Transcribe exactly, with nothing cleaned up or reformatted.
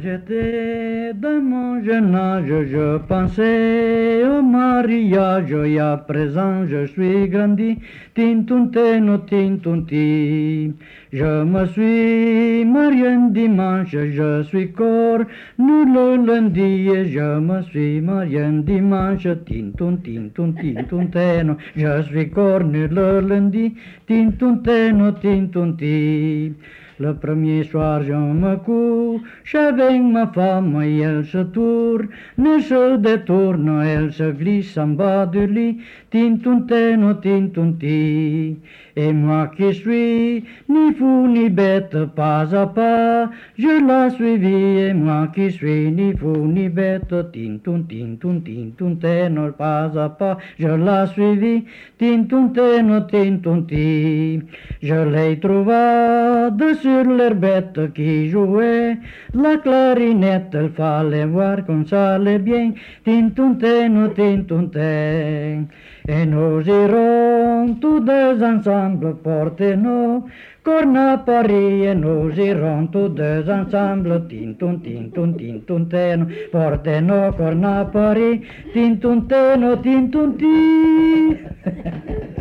j'étais dans mon jeune âge, je pensais au mariage, et à présent je suis grandi, tintunteno tintunti. Je me suis marié un dimanche, je suis corps nu le lundi, et je me suis marié un dimanche, tintun tintun tintunteno. Je suis corps nu le lundi, tintunteno tintunti. Le premier soir, je me couche avec ma femme et elle se tourne, se détourne, elle se glisse en bas du lit, tintunteno tintunti. Et moi qui suis ni fou ni bête, pas à pas, je la suivis. Et moi qui suis ni fou ni bête, tintun tintun tintunteno, pas à pas, je la suivis, tintunteno tintunti. Je l'ai trouvée sur l'herbette qui jouait la clarinette, il fallait voir qu'on ça allait bien, tintunteno tintunten. Et nous irons tous deux ensemble porter nos cornes à Paris, et nous irons tous deux ensemble, tintun tintun tintunteno, porter nos cornes à Paris, tintunteno tintunti.